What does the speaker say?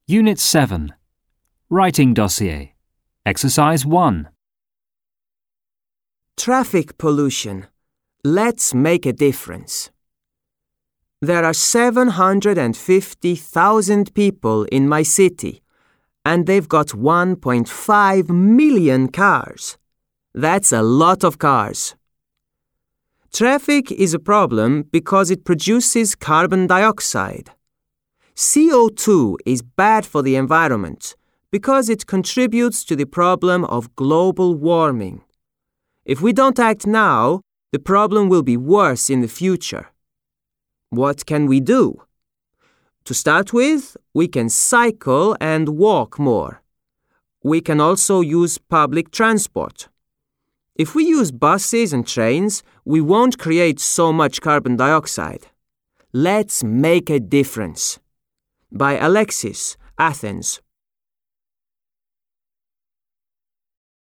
Unit 7. Writing Dossier. Exercise 1. Traffic pollution. Let's make a difference. There are 750,000 people in my city, and they've got 1.5 million cars. That's a lot of cars. Traffic is a problem because it produces carbon dioxide. CO2 is bad for the environment because it contributes to the problem of global warming. If we don't act now, the problem will be worse in the future. What can we do? To start with, we can cycle and walk more. We can also use public transport. If we use buses and trains, we won't create so much carbon dioxide. Let's make a difference. By Alexis, Athens.